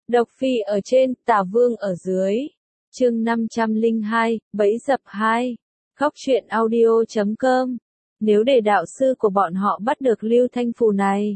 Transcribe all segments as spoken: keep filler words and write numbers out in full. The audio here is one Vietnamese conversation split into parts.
Độc Phi ở trên, Tả Vương ở dưới. Chương năm trăm lẻ hai, Bẫy dập hai. Góc truyện audio chấm com. Nếu để đạo sư của bọn họ bắt được Lưu Thanh Phù này,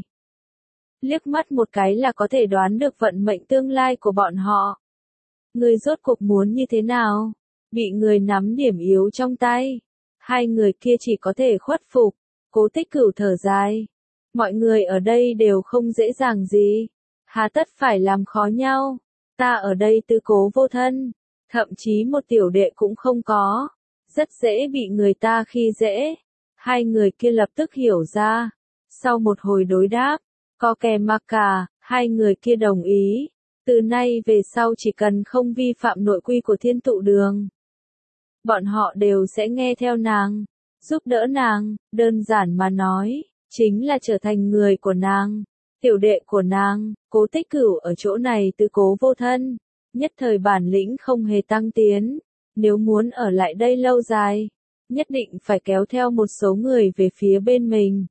liếc mắt một cái là có thể đoán được vận mệnh tương lai của bọn họ. Người rốt cuộc muốn như thế nào? Bị người nắm điểm yếu trong tay. Hai người kia chỉ có thể khuất phục. Cố Tích Cửu thở dài. Mọi người ở đây đều không dễ dàng gì. Hà tất phải làm khó nhau. Ta ở đây tư cố vô thân. Thậm chí một tiểu đệ cũng không có. Rất dễ bị người ta khi dễ. Hai người kia lập tức hiểu ra. Sau một hồi đối đáp, có kè mặc cả, hai người kia đồng ý. Từ nay về sau chỉ cần không vi phạm nội quy của Thiên Tụ Đường, bọn họ đều sẽ nghe theo nàng, giúp đỡ nàng, đơn giản mà nói, chính là trở thành người của nàng, tiểu đệ của nàng. Cố Tích Cửu ở chỗ này tư cố vô thân, nhất thời bản lĩnh không hề tăng tiến, nếu muốn ở lại đây lâu dài, nhất định phải kéo theo một số người về phía bên mình.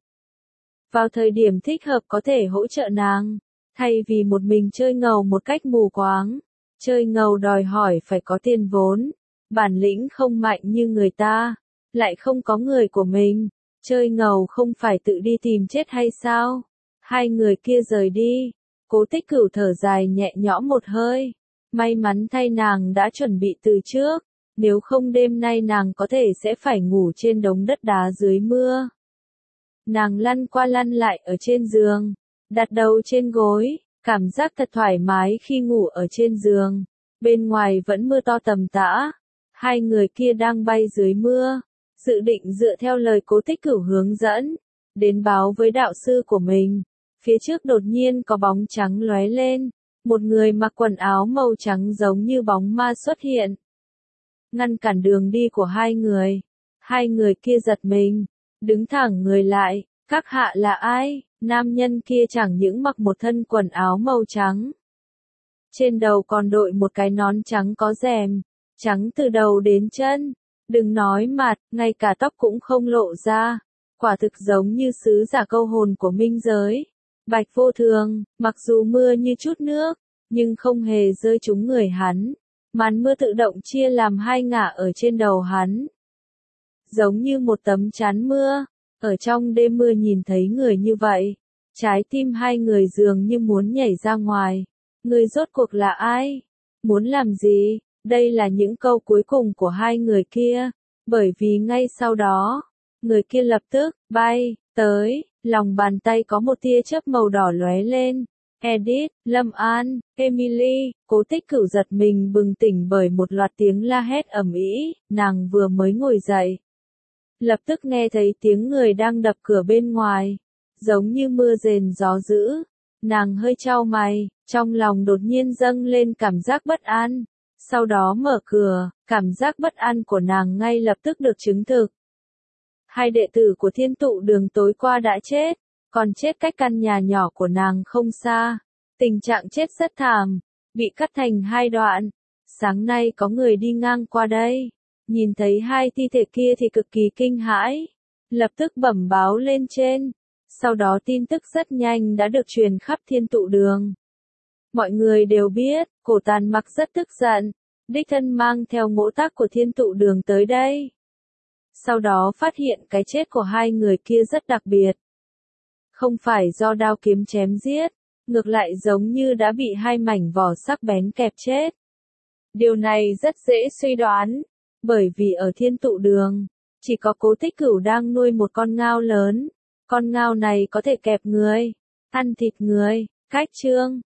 Vào thời điểm thích hợp có thể hỗ trợ nàng, thay vì một mình chơi ngầu một cách mù quáng. Chơi ngầu đòi hỏi phải có tiền vốn, bản lĩnh không mạnh như người ta, lại không có người của mình. Chơi ngầu không phải tự đi tìm chết hay sao? Hai người kia rời đi, Cố Tích Cửu thở dài nhẹ nhõm một hơi. May mắn thay nàng đã chuẩn bị từ trước, nếu không đêm nay nàng có thể sẽ phải ngủ trên đống đất đá dưới mưa. Nàng lăn qua lăn lại ở trên giường, đặt đầu trên gối, cảm giác thật thoải mái khi ngủ ở trên giường. Bên ngoài vẫn mưa to tầm tã, hai người kia đang bay dưới mưa, dự định dựa theo lời Cố Tích Cửu hướng dẫn, đến báo với đạo sư của mình. Phía trước đột nhiên có bóng trắng lóe lên, một người mặc quần áo màu trắng giống như bóng ma xuất hiện, ngăn cản đường đi của hai người. Hai người kia giật mình, đứng thẳng người lại. Các hạ là ai? Nam nhân kia chẳng những mặc một thân quần áo màu trắng, trên đầu còn đội một cái nón trắng có rèm, trắng từ đầu đến chân. Đừng nói mặt, ngay cả tóc cũng không lộ ra. Quả thực giống như sứ giả câu hồn của minh giới. Bạch Vô Thường, mặc dù mưa như chút nước, nhưng không hề rơi trúng người hắn. Màn mưa tự động chia làm hai ngả ở trên đầu hắn, giống như một tấm chắn mưa. Ở trong đêm mưa nhìn thấy người như vậy, trái tim hai người dường như muốn nhảy ra ngoài. Người rốt cuộc là ai? Muốn làm gì? Đây là những câu cuối cùng của hai người kia, bởi vì ngay sau đó, người kia lập tức bay tới, lòng bàn tay có một tia chớp màu đỏ lóe lên. Edith, Lâm An, Emily. Cố Tích Cửu giật mình bừng tỉnh bởi một loạt tiếng la hét ầm ĩ. Nàng vừa mới ngồi dậy, lập tức nghe thấy tiếng người đang đập cửa bên ngoài, giống như mưa rền gió dữ. Nàng hơi chau mày, trong lòng đột nhiên dâng lên cảm giác bất an. Sau đó mở cửa, cảm giác bất an của nàng ngay lập tức được chứng thực. Hai đệ tử của Thiên Tụ Đường tối qua đã chết, còn chết cách căn nhà nhỏ của nàng không xa. Tình trạng chết rất thảm, bị cắt thành hai đoạn. Sáng nay có người đi ngang qua đây, nhìn thấy hai thi thể kia thì cực kỳ kinh hãi, lập tức bẩm báo lên trên. Sau đó tin tức rất nhanh đã được truyền khắp Thiên Tụ Đường. Mọi người đều biết, Cổ Tàn Mặc rất tức giận, đích thân mang theo ngỗ tác của Thiên Tụ Đường tới đây. Sau đó phát hiện cái chết của hai người kia rất đặc biệt. Không phải do đao kiếm chém giết, ngược lại giống như đã bị hai mảnh vỏ sắc bén kẹp chết. Điều này rất dễ suy đoán, bởi vì ở Thiên Tụ Đường, chỉ có Cố Tích Cửu đang nuôi một con ngao lớn. Con ngao này có thể kẹp người, ăn thịt người. Cách chương